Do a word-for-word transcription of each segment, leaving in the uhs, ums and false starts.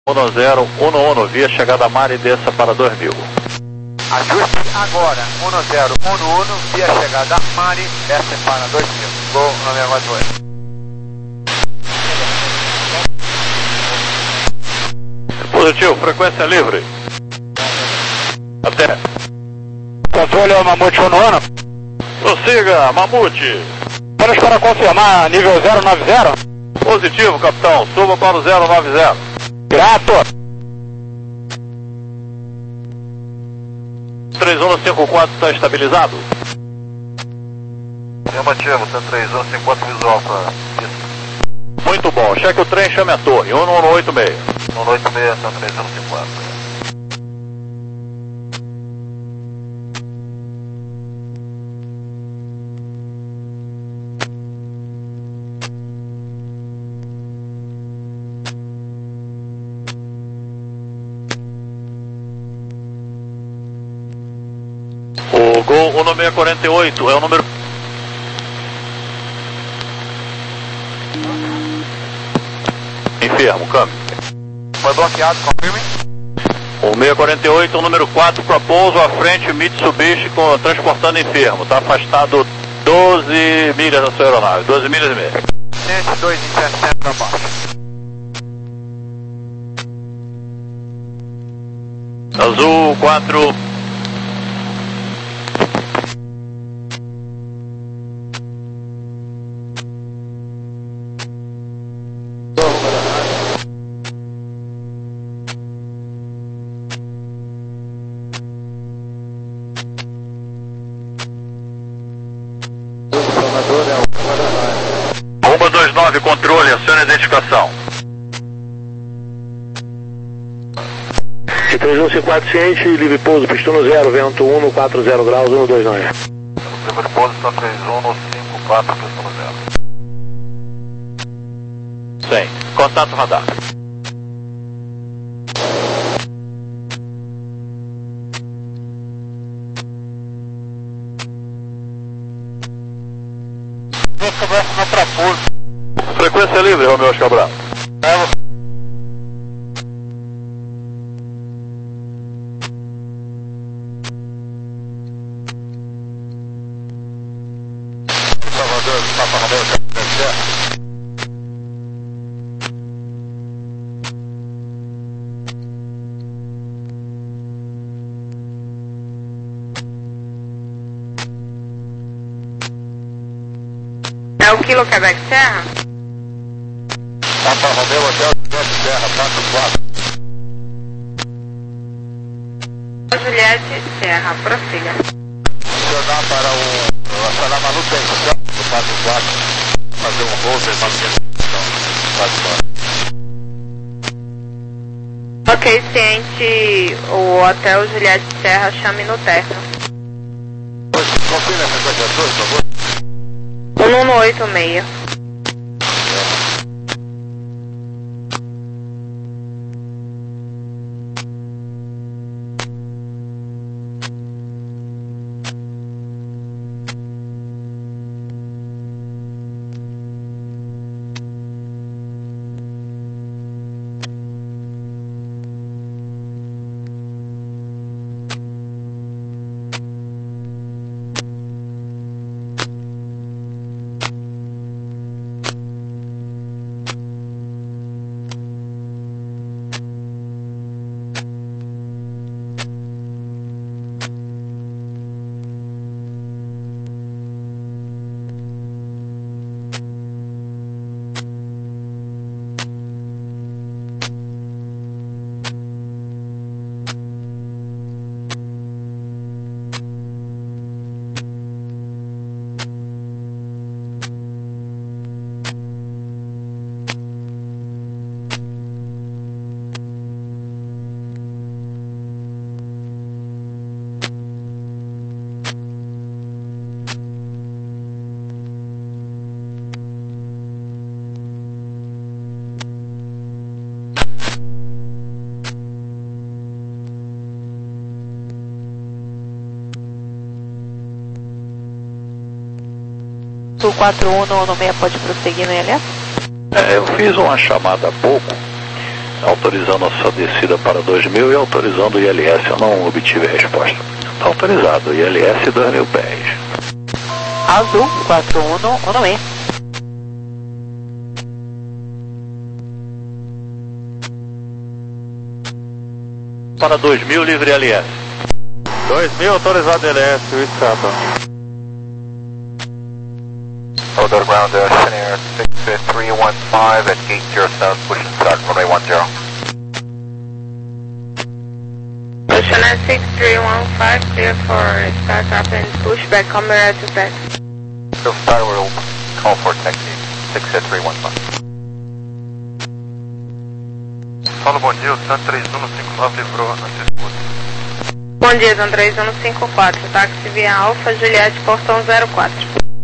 um zero um um, via chegada mar e desça para dois mil. Ajuste agora, um zero um um, via chegada mar e desça para dois mil. Gol nove oito. Positivo, frequência livre. Até. Controle é o Mamute um ano. Prossiga, Mamute. Apenas para confirmar, nível zero nove zero. Positivo, capitão. Suba para o zero nove zero. Grato. três um cinco quatro está estabilizado. Afirmativo, T três um cinco quatro visual para isso. Muito bom, cheque o trem, chame a torre. um um oito seis. um oito seis, T três um cinco quatro. O Gol um seis quatro oito é o número... Enfermo, câmbio. Foi bloqueado, confirme. O seis quatro oito, o número quatro, para pouso à frente, Mitsubishi, com, transportando enfermo. Está afastado doze milhas da sua aeronave, doze milhas e meia. cento e dois e sessenta abaixo. Azul quatro. Arroba dois nove, controle, acione a identificação. T três um cinco quatro ciente, livre pouso, pistono zero, vento um no quatro zero graus, um dois nove. Livre pouso, T três um no cinco quatro, pistono zero. Sim, contato radar. Começa para pouso. Frequência livre, Romeu Cabral. Salvador, Papa Romeu, Capitão. É o Kilo Quebec Serra? Papa Romeu, Hotel Quebec Serra, quatro quatro. Juliette Serra, prossiga. Acionar para o... acionar manutenção do quatro quatro. Fazer um voo, ver manutenção do quatro quatro. Ok, ciente, o Hotel Juliette Serra, chame no térreo. Confirme a frequência dois, por favor. um um oito seis. Sul quatro um no seis pode prosseguir no I L S? É, eu fiz uma chamada há pouco autorizando a sua descida para dois mil e autorizando o I L S. Eu não obtive a resposta. Está autorizado, I L S dois mil pés. Azul quatro um um seis. Para dois mil, livre L S. dois mil autorizado L S, Whiskey. Outdoor ground, uh, Chenier six three one five at gate zero south, push and start runway one zero. Chenier six three one five, clear for start up and push back, camera to back. So start, we'll call for taxi six three one five. Fala, bom dia, o Sun três um cinco nove livrou na disputa. Bom dia, Sun três um cinco quatro, táxi via Alfa, Juliette, portão zero quatro.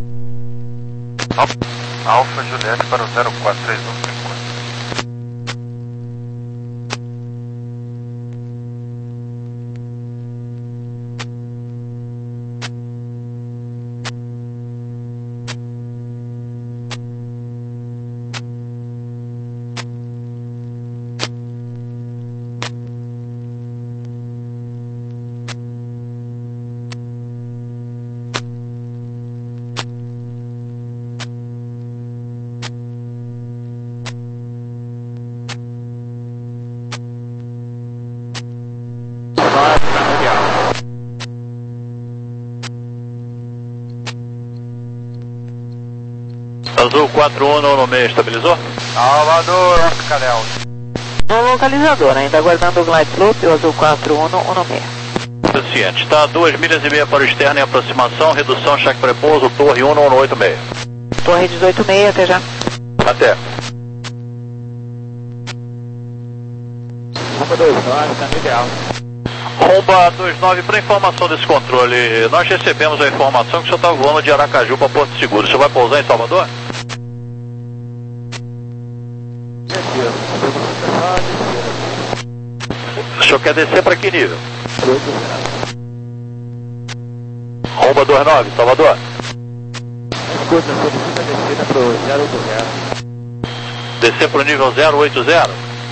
Alfa Juliette para o zero quatro três um cinco quatro. Azul quatro um no meio, estabilizou? Salvador, Oscar Delta. No localizador, ainda aguardando o glide slope, o Azul quatro um um seis. Suficiente. Está a duas milhas e meia para o externo em aproximação, redução, cheque prepouso, torre um um oito seis. Torre dezoito seis, até já. Até. Rumba dois nove, caminho ideal. Rumba dois nove, para informação desse controle, nós recebemos a informação que o senhor está voando de Aracaju para Porto Seguro. O senhor vai pousar em Salvador? O senhor quer descer para que nível? Rumba dois nove, Salvador. Escuta, solicita descida pro zero oito zero. Descer para o nível zero oito zero?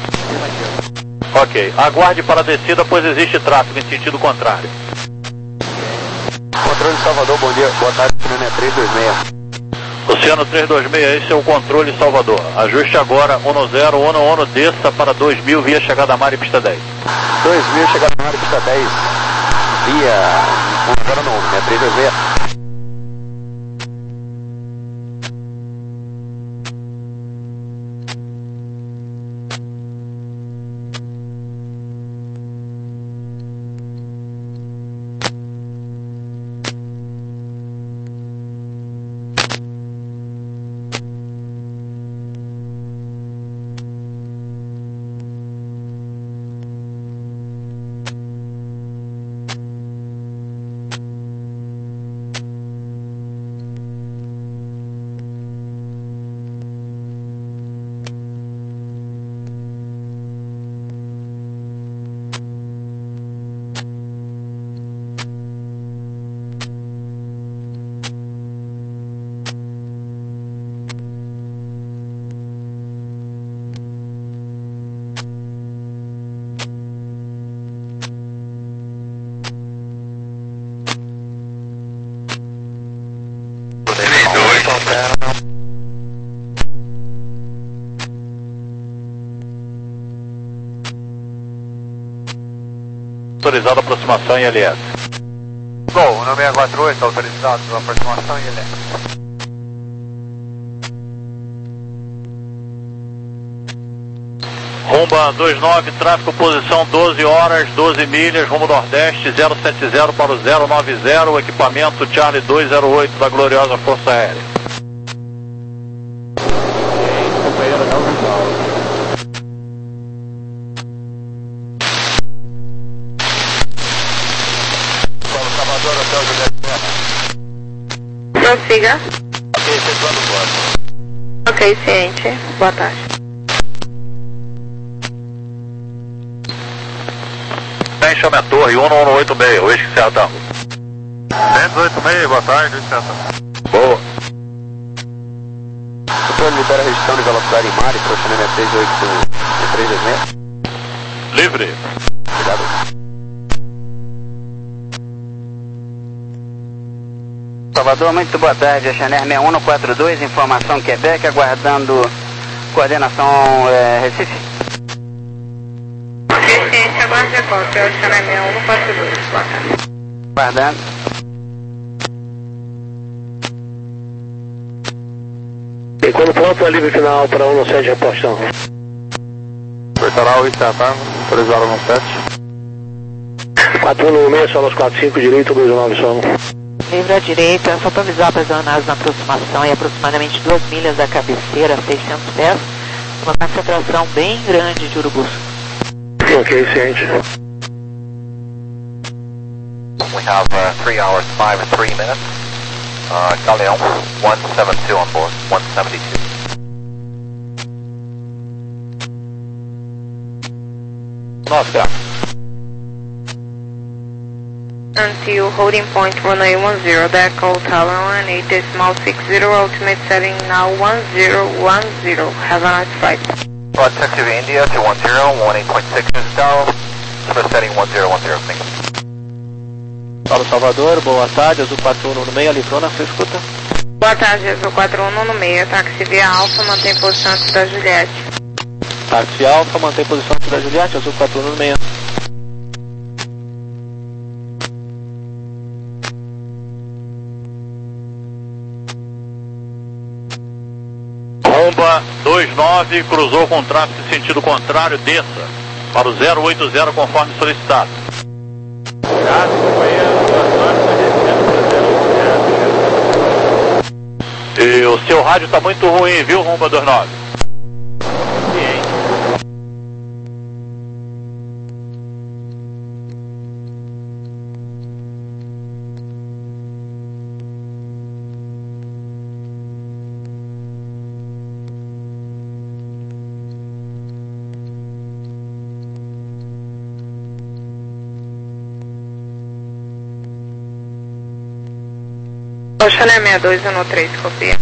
Ok. Aguarde para a descida, pois existe tráfego em sentido contrário. Controle Salvador, bom dia. Boa tarde, Oceano três dois seis. Oceano três dois seis, esse é o controle Salvador. Ajuste agora, um zero um um, desça para dois mil via chegada mar e pista dez. dois mil, chegada na área, pista dez. Via um zero um, né? três dois seis. Autorizado a aproximação em L S. Gol, um seis quatro oito, autorizado a aproximação em L S. Rumba dois nove, tráfego posição doze horas, doze milhas, rumo nordeste, zero sete zero para o zero nove zero, equipamento Charlie dois zero oito da gloriosa Força Aérea. Companheiro não visual. Salvador, Hotel Juliette Serra. Prossiga. Ok, efetuando o voto. Ok, ciente. Boa tarde. Tem chame a torre, um um oito seis, o eixo Serra Tango. cento e oito seis, boa tarde, licença. Boa. Controle libera a região de velocidade em mar e Oceano três oito três dois seis. Livre. Obrigado. Salvador, muito boa tarde. A Chanel seis um quatro dois, informação Quebec, aguardando coordenação é, Recife. Recife, aguarde a volta. É o Chanel seis um quatro dois. Boa tarde. Aguardando. E quando pronto, a livre final para um sete, repostão. Portaral Itatango, três horas no sete. quatro um seis, solos quatro cinco, direito, dois nove, solo. Livre à direita, só para avisar para as aeronaves na aproximação, é aproximadamente duas milhas da cabeceira, seiscentos pés, uma concentração bem grande de urubus. Ok, ciente. We have uh, three hours, five and three minutes. Uh, Galeão, one seven two on board, one seventy-two. nove graus. Until holding point runway one zero, decal tower one eight decimal six zero, ultimate setting now one zero one zero. Have a nice flight. Rod taxi to India to one zero, one eight point six is down. Super setting one zero one zero, thank you. Paulo Salvador, boa tarde, Azul quatro um no meio, Litrona, você escuta? Boa tarde, Azul quatro um no meio, táxi via Alfa, mantém posição antes da Juliette. Táxi Alfa, mantém posição antes da Juliette, Azul quatro um no meio. Romba dois nove, cruzou com tráfego em sentido contrário, desça para o zero oito zero conforme solicitado. E o seu rádio está muito ruim, viu, Romba dois nove? Oceané seis dois um três, copia.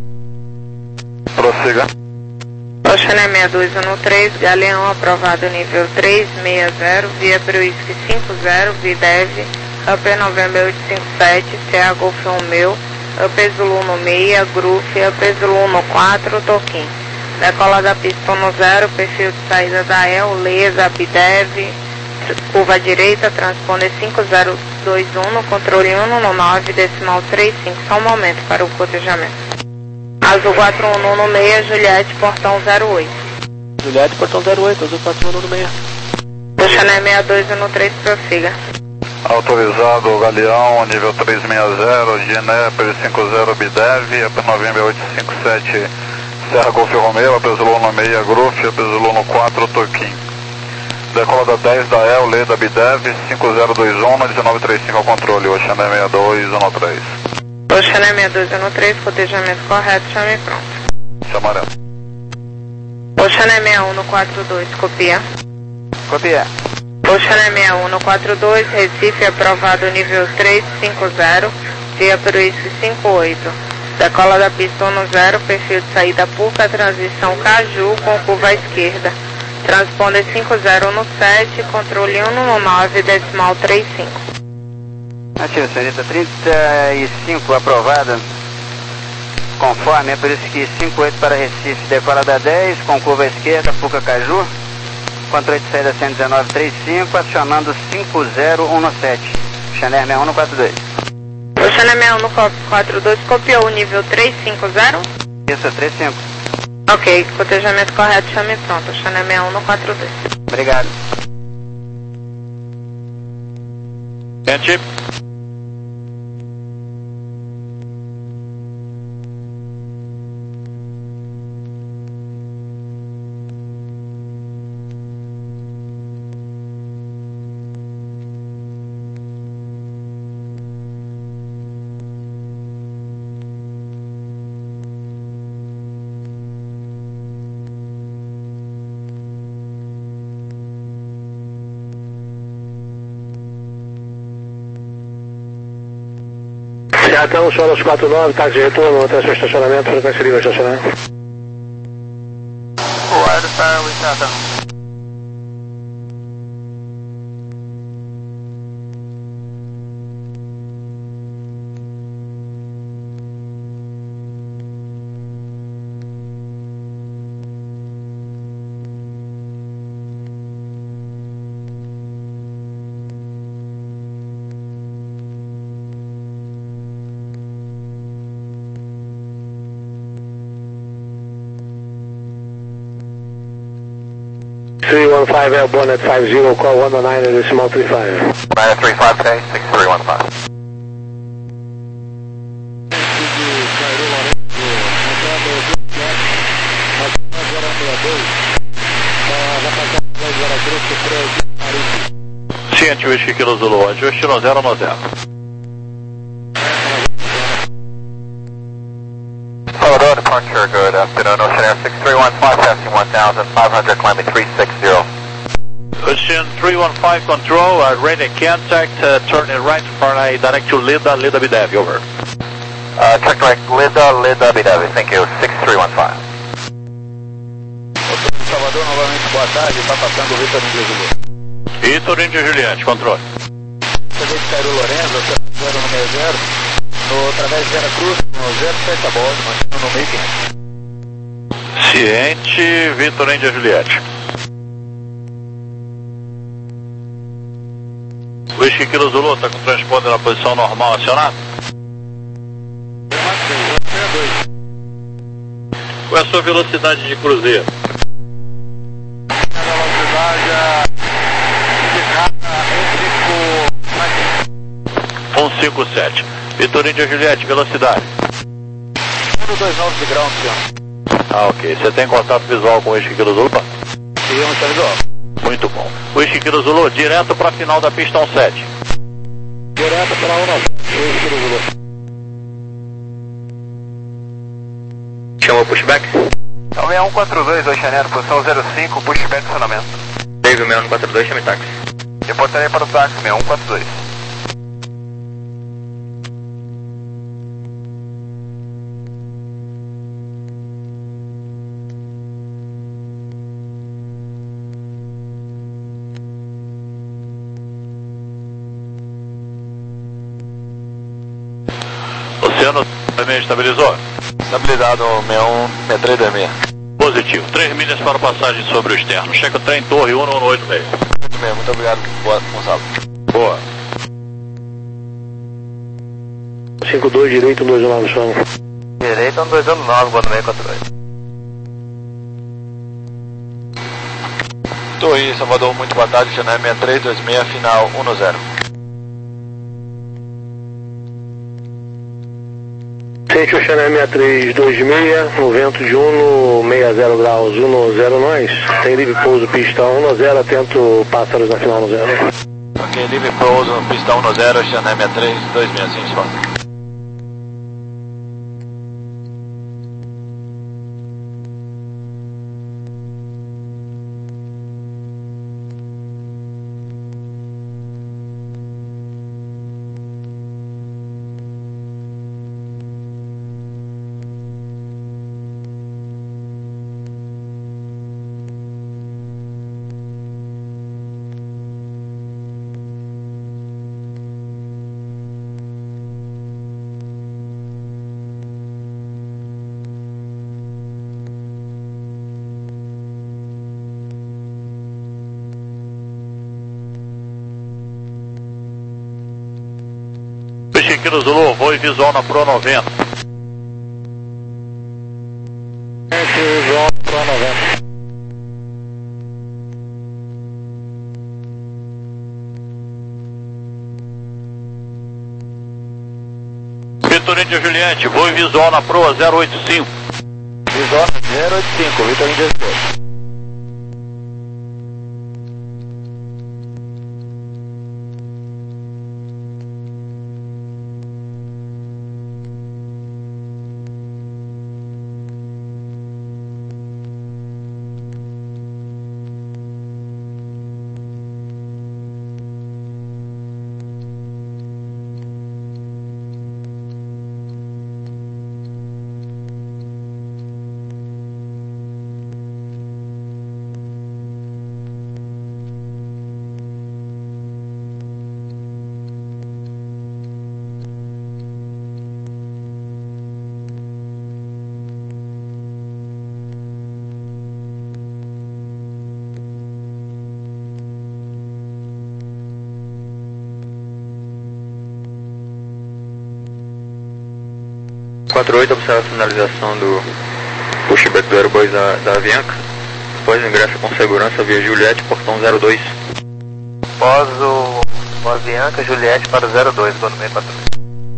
Prossiga. Oceané seis dois um três, Galeão aprovado nível três seis zero, via Bruisk cinco zero, Videv, Upper November oito cinco sete, C A Golf um meu, Upper Zulu no seis, Groove, Upper Zulu no quatro, Toquim. Decola da pista no zero, perfil de saída da El, Lesa, Bidev, curva direita, transponder cinco zero dois um no controle um no nove, decimal três cinco, só um momento para o cotejamento. Azul quatro um no meio, Juliette, portão zero oito. Juliette, portão zero oito, Azul quatro um no meio. Oceané seis dois um três, prossiga. Autorizado Galeão, nível três seis zero, Gineper cinco zero Bidev, Upper November oito cinco sete, Serra Golf Romeo, Upper Zulu no seis, Groove, Upper Zulu no quatro, Toquim. Decola da dez da El, Leda Bidev, cinco zero dois um, dezenove trinta e cinco ao controle, Oceané seis dois um três. Oceané seis dois um três, cotejamento correto, chame pronto. Chamarelo. Oceané seis um quatro dois, copia. Copia. Oceané seis um quatro dois, Recife aprovado nível três cinco zero, via Bruisk cinco oito. Decola da pista no zero, perfil de saída Puca, transição Caju com curva à esquerda. Transponder cinco zero um sete, controle um no nove, decimal três cinco. Ativo, senhorita, trinta e cinco aprovada. Conforme, é por isso que cinco oito para Recife, decola da dez, com curva à esquerda, Puca Caju. Controle de saída cento e dezenove trinta e cinco, acionando cinco zero um sete. Chanel seis um quatro dois. O Chanel seis um quatro dois copiou o nível três cinco zero? Isso, três cinco. Ok, cotejamento correto, chame pronto. Chanel seis um quatro dois. Obrigado. Gente. Seatão, solos quatro nove, táxi de retorno, até seu estacionamento, frequência livre estacionamento. Wildfire, Seatão. one five airborne at five zero, call one oh nine at decimal three five. nine three five, okay, six three one five. Ciente, Whisky Kilo Zulu, ajuste no zero no zero. Salvador, departure, good afternoon, Ocean Air six three one five, passing one thousand five hundred, climbing three six zero. Ocean three one five control, uh, ready contact, uh, turning right for a direct to Lida, Lida Bidev, over. Uh, check direct, Lida, Lida, Bidev, thank you, six three one five. Salvador, novamente, boa tarde, está passando o Vitor Índia Juliette. Vitor Índia Juliette, controle. Cheguei de Cairo Lorenzo, zero no meio zero, no através de Vera Cruz, no zero sete a bordo, mantendo no meio quente. Ciente, Vitor Índia Juliette. Whisky Kilo Zulu, está com o transponder na posição normal acionado? Qual é a sua velocidade de cruzeiro? A velocidade cento e cinquenta e sete. Vitor Índia Juliette, velocidade? cento e vinte e nove de grau, senhor. Ah, ok. Você tem contato visual com o Whisky Kilo Zulu? Sim, está visual. Muito bom. Whisky Kilo Zulu, direto para a final da pista um sete. Direto para um nove. Whisky Kilo Zulu. Chamou pushback? É o seis um quatro dois, Ocean Air, posição zero cinco, pushback acionamento. Dave, o seis um quatro dois, chame táxi. Reportarei para o táxi seis um quatro dois. Oceano também estabilizou? Estabilizado, seis um, seis três dois seis. Positivo. três milhas para passagem sobre o externo. Checa o trem torre um um oito seis. Muito bem, muito obrigado, boa, Gonçalo. Boa. cinco dois, direito, dois um nove, chama. Direito, um dois um nove, boa seis quatro dois. Torre Salvador, muito boa tarde, Janela seis três dois seis, final um no zero. Ciente, Ocean Air seis três dois seis, no vento de um no sessenta graus, um no zero nós. Tem livre pouso, pista um no zero, atento pássaros na final no zero. Ok, livre pouso, pista um no zero, Janela seis três dois seis, sim, espaço. Whisky Kilo Zulu, voo e visual na Pro noventa. Visual na Pro noventa. Vitor Índia Juliette, voo e visual na Pro zero oito cinco. Visual zero oito cinco, Vitor Índia Juliette. quatro oito, observa a finalização do pushback do Airboys da, da Avianca. após o ingresso com segurança via Juliette, portão zero dois. Pós o pós Bianca, Juliette para o zero dois, vou no meio patrulha.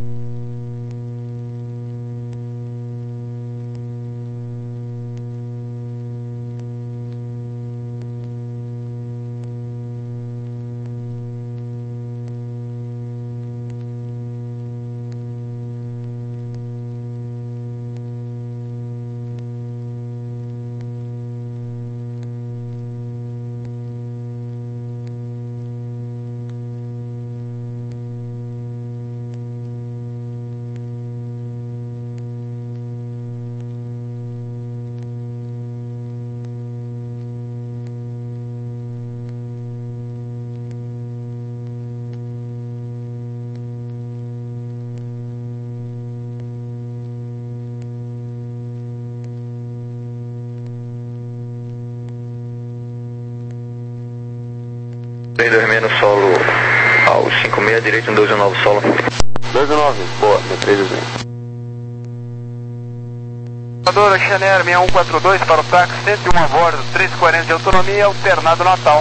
três dois seis no solo ao cinco seis, direito, um doze nove solo. doze nove, boa, meu três dois seis. Voadora Xaner seis um quatro dois para o táxi, cento e um a bordo, três quarenta de autonomia, alternado Natal.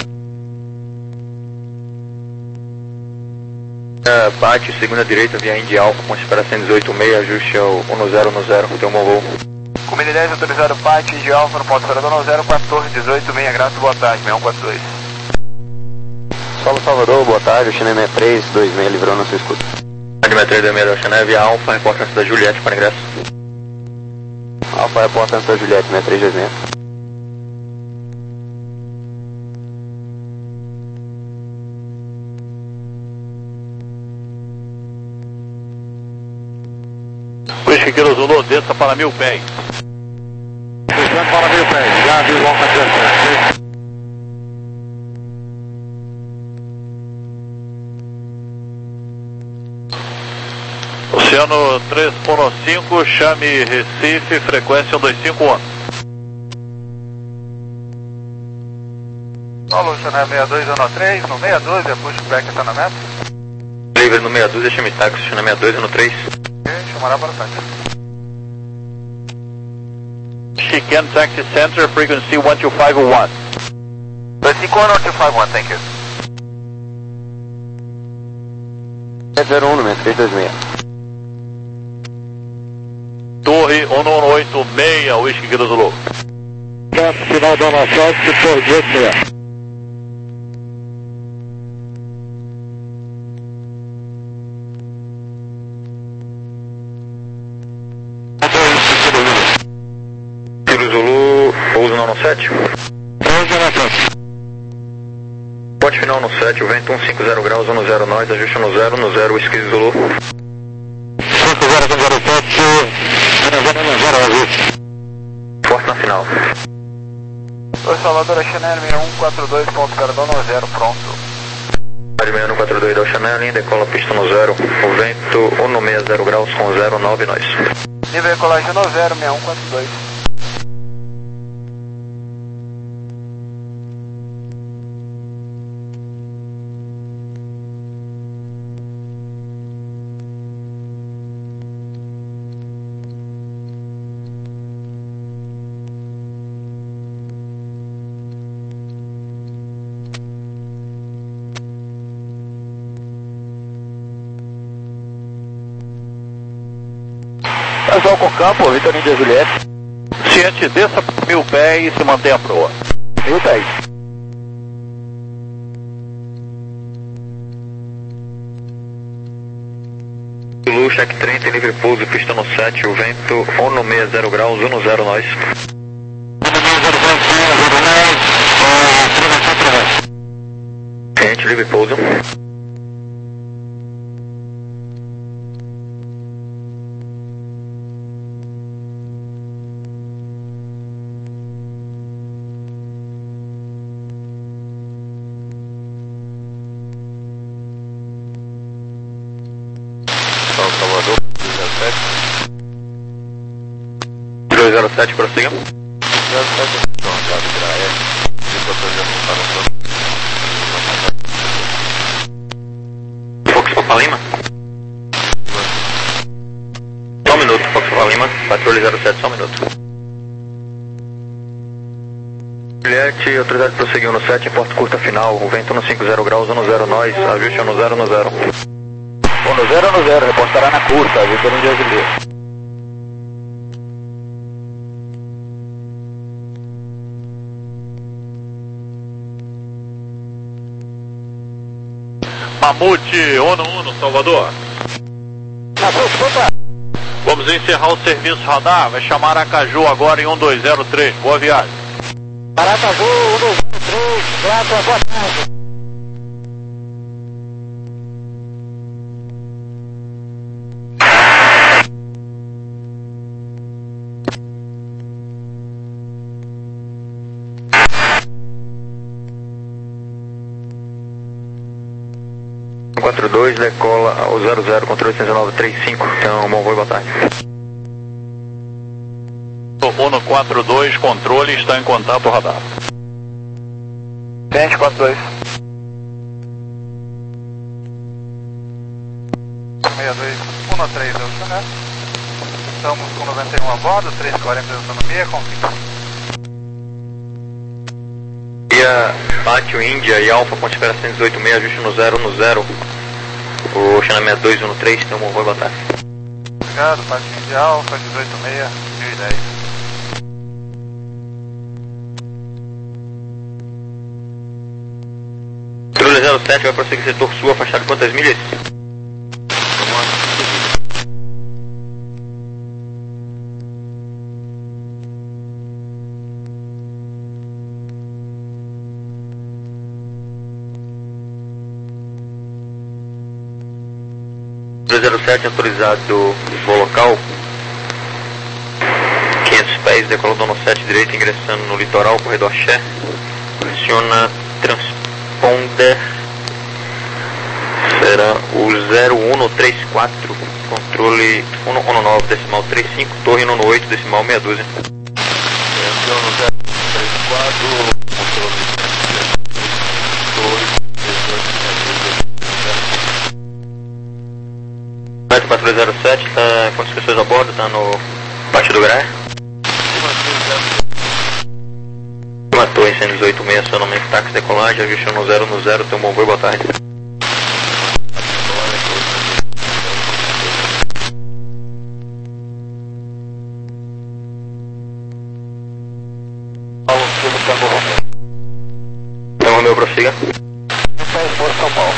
É, bate, segunda direita, via Indy Alfa, com esperação dezoito seis, ajuste ao um zero um zero, tem um bom voo. Comida dez, autorizado Pati, Indy Alfa, no ponto operador um zero um quatro, dezoito seis, graças, boa tarde, seis um quatro dois. Solo Salvador, boa tarde, o China sessenta e três dois seis, livrou no seu escudo. seis três dois seis da China, via Alfa, reportância da Juliette para ingresso. Alfa, reportância da Juliette, sessenta e três dois seis. Whisky Kilo Zulu, desça para mil pés. Descendo para mil pés, já aviso Alfa dezessete. Oceano três ponto cinco, chame Recife, frequência um dois cinco um. Solo Xaner seis dois um três, no seis dois, é pushback estacionamento. Livre no seis dois, chame táxi, China seis dois um três. Chamará para o táxi. Chican Taxi Center, frequency um dois cinco um. dois cinco um, um dois cinco um, thank you. sete zero um, número três dois seis. Torre um um oito seis, Whisky Kilo Zulu. Final da nossa, setor dezoito seis. Kilo Zulu, pouso no sete. Pote final no sete, o vento cento e cinquenta graus, um zero nós, ajuste no zero, no zero, Whisky Zulu. cinco zero zero sete, zero zero ajuste. Forte na final. Oi, Salvador, Xaner seis um quatro dois, ponto operador no zero, pronto. Rádio seis um quatro dois da Chanel, linha decola pista no zero, o vento cento e sessenta graus com zero nove nós. Nível de decolagem no zero, seis um quatro dois. Pessoal com campo, Vitorino de Juliette. Ciente, desça para mil pés e se mantenha a proa. Mil pés. Zulu, check trinta, livre pouso, pista no sete, o vento cento e sessenta graus, um zero nós. Ciente, livre pouso. Salvador, dezessete. dois zero sete, prossiga. zero sete, então, já virar é. Fox Papa Lima. Só um minuto, Fox Papa Lima. Patrulha zero sete, só um minuto. autoridade prosseguiu no sete, porta curta final, o vento no cinquenta graus, um zero nós, ajuste no zero no zero. um zero no zero, reportará na curta, Vitor no dia de Mamute Uno Uno, Salvador. Vamos encerrar o serviço radar, vai chamar Aracaju agora em um dois zero três, boa viagem. Aracaju um dois zero três, graças, boa tarde. quatro dois, decola ao zero zero, controle oitocentos e nove trinta e cinco, então bom voo, boa tarde. Uno quatro dois, controle, está em contato radar. Frente quatro dois. seis dois um três, né? Estamos com noventa e um a bordo, três quarenta de autonomia, confirma. Via Pátio Índia e Alfa, Ponte Espera cento e dezoito seis, ajuste no zero no zero. O China sessenta e dois um três, então bom voo, boa tarde. Obrigado, Pátio Índia Alfa, dezoito seis, mil e dez. Controle zero sete, vai prosseguir setor sul, afastado quantas milhas? zero sete, autorizado voo local, quinhentos pés, decola dono sete direito, ingressando no litoral, corredor Axé, pressiona transponder, será o zero um três quatro, controle um um nove, decimal trinta e cinco, torre um oito, decimal meia dúzia. zero três quatro, controle quatro zero sete, tá, quantas pessoas a bordo? Tá no Pátio do Graia? Uma torre cento e dezoito seis, acionamento táxi decolagem, ajuste no zero no zero, tem um bom voo, boa tarde. Então, Romeu, prossiga. São Paulo.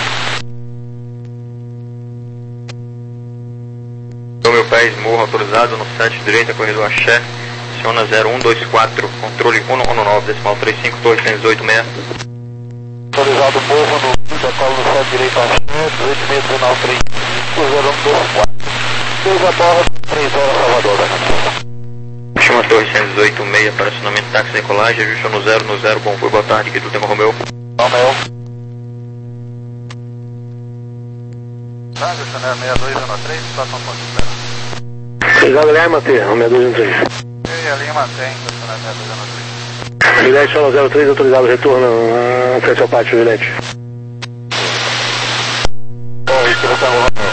Meu pés, morro autorizado no sete direita, corredor Axé, aciona zero um dois quatro, controle um um nove, decimal trinta e cinco, torre cento e dezoito seis. Autorizado morro no decolo no sete direita Axé, dezoito seis, dezenove trinta e cinco, zero um dois quatro. dois a bordo, três zero Salvador. Chama torre cento e dezoito seis para acionamento táxi decolagem, ajuste no zero no zero, bom voo, boa tarde, aqui do tema Romeu. Romeu. Rádio Chanel seis dois um três, situação ponto zero. Obrigado, Lima, T, seis dois um três. E a linha mantém, Chanel seis dois um três. Vilete solo zero três, autorizado retorno, uh, frente ao pátio, Vilete. Oi, que você é o Romeu.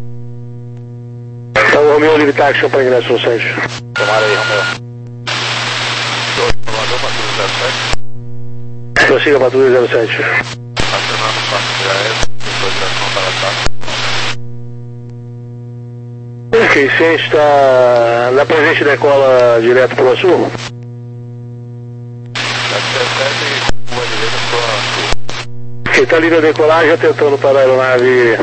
Então, o Romeu livre táxi para ingresso no site. Tomara aí, Romeu. dois, Salvador, patrulha zero sete. Prossiga, patrulha zero sete. Acionando o parque de aéreo, depois direção para a taxa. Ok, você está na presente decola direto para o sul? dezessete, rua direita para o sul. Ok, está ali na decolagem, tentando parar a aeronave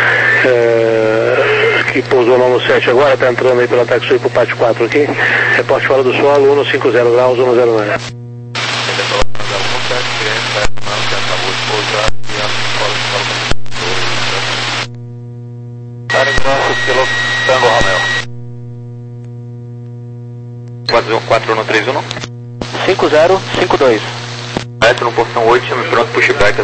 é, que pousou no sete agora, está entrando aí pelo ataque sul para o pátio quatro aqui. Reporte fora do solo, cento e cinquenta graus, um zero nove. Pelo Tango Romeu. quatro um três um. cinco zero cinco dois. Metro no portão oito, chame pronto, pushback,